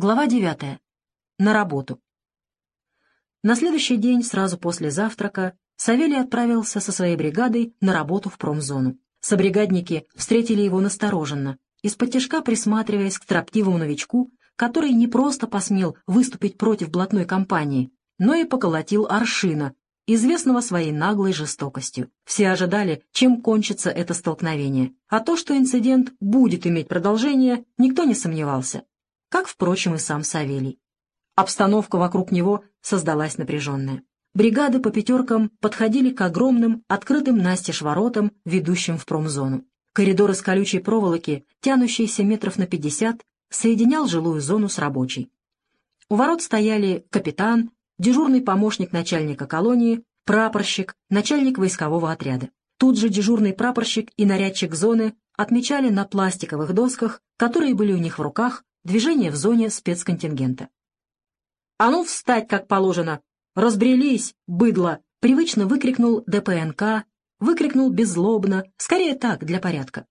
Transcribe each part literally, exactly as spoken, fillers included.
Глава девятая. На работу. На следующий день, сразу после завтрака, Савелий отправился со своей бригадой на работу в промзону. Собригадники встретили его настороженно, исподтишка присматриваясь к строптивому новичку, который не просто посмел выступить против блатной компании, но и поколотил Аршина, известного своей наглой жестокостью. Все ожидали, чем кончится это столкновение, а то, что инцидент будет иметь продолжение, никто не сомневался. Как, впрочем, и сам Савелий. Обстановка вокруг него создалась напряженная. Бригады по пятеркам подходили к огромным, открытым настежь воротам, ведущим в промзону. Коридор из колючей проволоки, тянущийся метров на пятьдесят, соединял жилую зону с рабочей. У ворот стояли капитан, дежурный помощник начальника колонии, прапорщик, начальник войскового отряда. Тут же дежурный прапорщик и нарядчик зоны отмечали на пластиковых досках, которые были у них в руках, движение в зоне спецконтингента. «А ну, встать, как положено! Разбрелись, быдло!» — привычно выкрикнул ДПНК, выкрикнул беззлобно, скорее так, для порядка.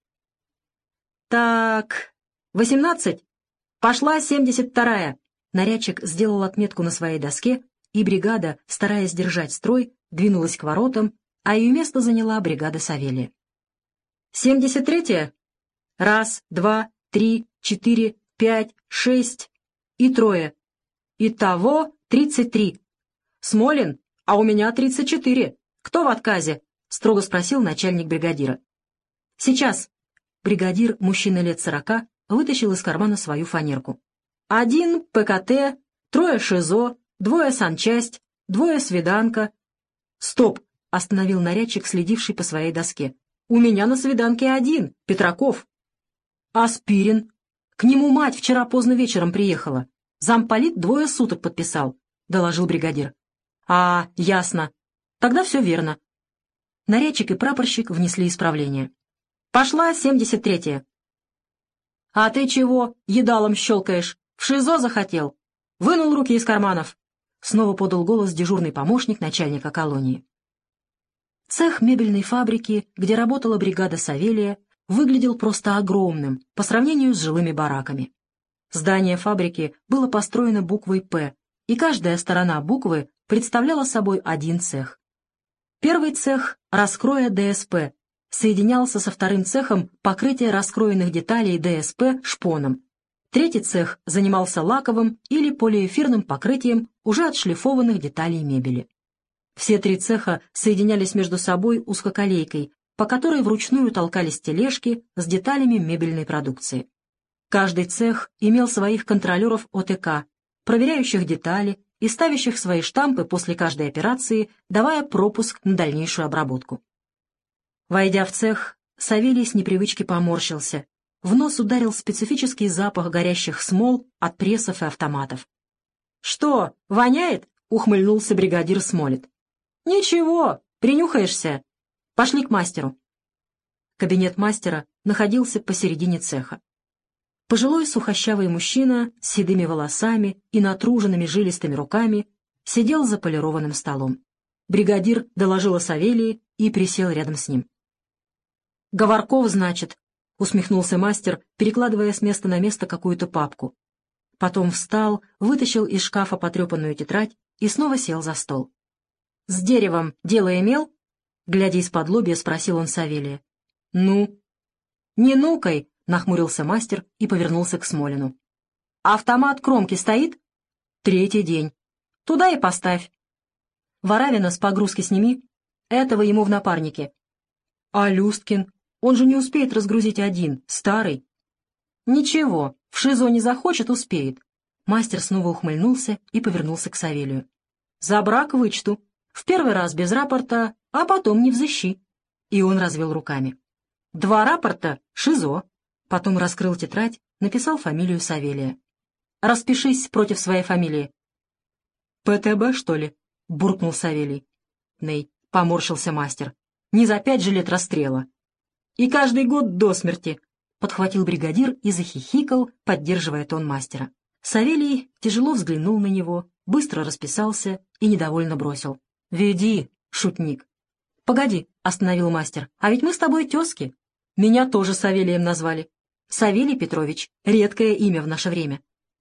«Так, восемнадцать? Пошла семьдесят вторая!» Нарядчик сделал отметку на своей доске, и бригада, стараясь держать строй, двинулась к воротам, а ее место заняла бригада Савелия. «семьдесят третья? Раз, два, три, четыре, пять, шесть и трое. Итого тридцать три. Смолин, а у меня тридцать четыре. Кто в отказе?» — строго спросил начальник бригадира. «Сейчас». Бригадир, мужчина лет сорока, вытащил из кармана свою фанерку. «Один ПКТ, трое ШИЗО, двое санчасть, двое свиданка». «Стоп!» — остановил нарядчик, следивший по своей доске. «У меня на свиданке один, Петраков». «А Спирин? К нему мать вчера поздно вечером приехала. Замполит двое суток подписал», — доложил бригадир. «А, ясно. Тогда все верно». Нарядчик и прапорщик внесли исправление. «Пошла семьдесят третья. «А ты чего едалом щелкаешь? В ШИЗО захотел? Вынул руки из карманов!» Снова подал голос дежурный помощник начальника колонии. Цех мебельной фабрики, где работала бригада Савелия, выглядел просто огромным по сравнению с жилыми бараками. Здание фабрики было построено буквой «П», и каждая сторона буквы представляла собой один цех. Первый цех раскроя ДСП соединялся со вторым цехом покрытия раскроенных деталей ДСП шпоном. Третий цех занимался лаковым или полиэфирным покрытием уже отшлифованных деталей мебели. Все три цеха соединялись между собой узкоколейкой, по которой вручную толкались тележки с деталями мебельной продукции. Каждый цех имел своих контролеров ОТК, проверяющих детали и ставящих свои штампы после каждой операции, давая пропуск на дальнейшую обработку. Войдя в цех, Савелий с непривычки поморщился. В нос ударил специфический запах горящих смол от прессов и автоматов. «Что, воняет?» — ухмыльнулся бригадир Смолет. «Ничего, принюхаешься. Пошли к мастеру». Кабинет мастера находился посередине цеха. Пожилой сухощавый мужчина с седыми волосами и натруженными жилистыми руками сидел за полированным столом. Бригадир доложил о Савелии и присел рядом с ним. «Говорков, значит», — усмехнулся мастер, перекладывая с места на место какую-то папку. Потом встал, вытащил из шкафа потрепанную тетрадь и снова сел за стол. «С деревом дело имел?» — глядя из-под лобья, спросил он Савелия. «Ну?» «Не нукай», — нахмурился мастер и повернулся к Смолину. «Автомат кромки стоит?» «Третий день. Туда и поставь. Воравина с погрузки сними. Этого ему в напарнике». «А Люсткин? Он же не успеет разгрузить один, старый». «Ничего, в ШИЗО не захочет, успеет». Мастер снова ухмыльнулся и повернулся к Савелию. «За брак вычту. В первый раз без рапорта, а потом не взыщи». И он развел руками. «Два рапорта — ШИЗО». Потом раскрыл тетрадь, написал фамилию Савелия. «Распишись против своей фамилии». «ПТБ, что ли?» — буркнул Савелий. «Ней», — поморщился мастер. «Не за пять же лет расстрела». «И каждый год до смерти», — подхватил бригадир и захихикал, поддерживая тон мастера. Савелий тяжело взглянул на него, быстро расписался и недовольно бросил. «Веди, шутник». «Погоди», — остановил мастер, — «а ведь мы с тобой тезки. Меня тоже Савелием назвали. Савелий Петрович — редкое имя в наше время».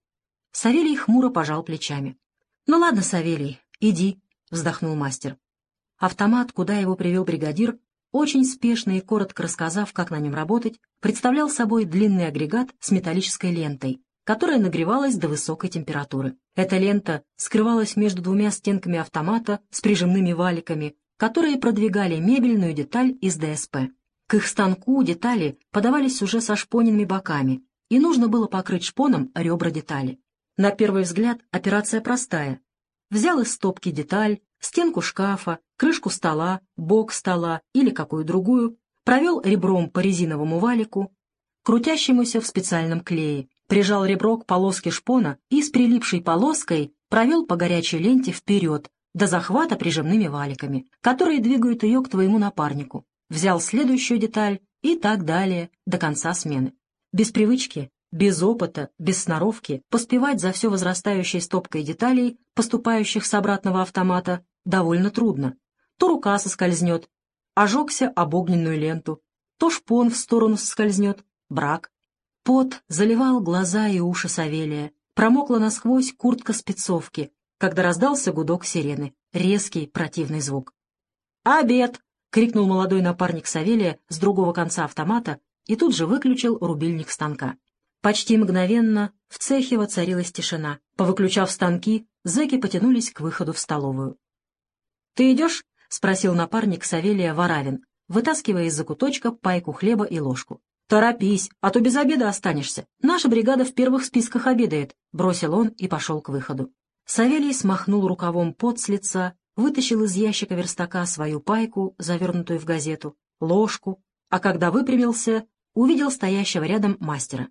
Савелий хмуро пожал плечами. «Ну ладно, Савелий, иди», — вздохнул мастер. Автомат, куда его привел бригадир, очень спешно и коротко рассказав, как на нем работать, представлял собой длинный агрегат с металлической лентой, которая нагревалась до высокой температуры. Эта лента скрывалась между двумя стенками автомата с прижимными валиками, которые продвигали мебельную деталь из ДСП. К их станку детали подавались уже со шпоненными боками, и нужно было покрыть шпоном ребра детали. На первый взгляд операция простая. Взял из стопки деталь, стенку шкафа, крышку стола, бок стола или какую другую, провел ребром по резиновому валику, крутящемуся в специальном клее, прижал ребро к полоске шпона и с прилипшей полоской провел по горячей ленте вперед до захвата прижимными валиками, которые двигают ее к твоему напарнику. Взял следующую деталь и так далее до конца смены. Без привычки, без опыта, без сноровки поспевать за все возрастающей стопкой деталей, поступающих с обратного автомата, довольно трудно. То рука соскользнет, ожегся об огненную ленту, то шпон в сторону соскользнет, брак. Пот заливал глаза и уши Савелия, промокла насквозь куртка спецовки, когда раздался гудок сирены, резкий противный звук. «Обед!» — крикнул молодой напарник Савелия с другого конца автомата и тут же выключил рубильник станка. Почти мгновенно в цехе воцарилась тишина. Повыключав станки, зэки потянулись к выходу в столовую. «Ты идешь?» — спросил напарник Савелия Варавин, вытаскивая из закуточка пайку хлеба и ложку. «Торопись, а то без обеда останешься. Наша бригада в первых списках обедает», — бросил он и пошел к выходу. Савелий смахнул рукавом пот с лица, вытащил из ящика верстака свою пайку, завернутую в газету, ложку, а когда выпрямился, увидел стоящего рядом мастера.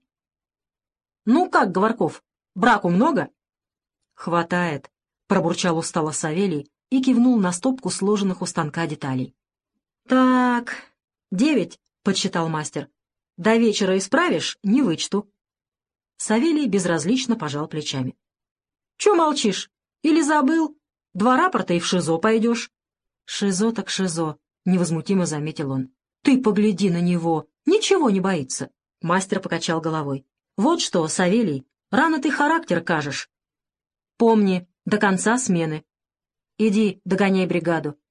«Ну как, Говорков, браку много?» «Хватает», — пробурчал устало Савелий и кивнул на стопку сложенных у станка деталей. «Так, девять», — подсчитал мастер. «До вечера исправишь — не вычту». Савелий безразлично пожал плечами. «Чё молчишь? Или забыл? Два рапорта и в ШИЗО пойдешь». «ШИЗО так ШИЗО», — невозмутимо заметил он. «Ты погляди на него, ничего не боится». Мастер покачал головой. «Вот что, Савелий, рано ты характер кажешь. Помни, до конца смены. Иди, догоняй бригаду.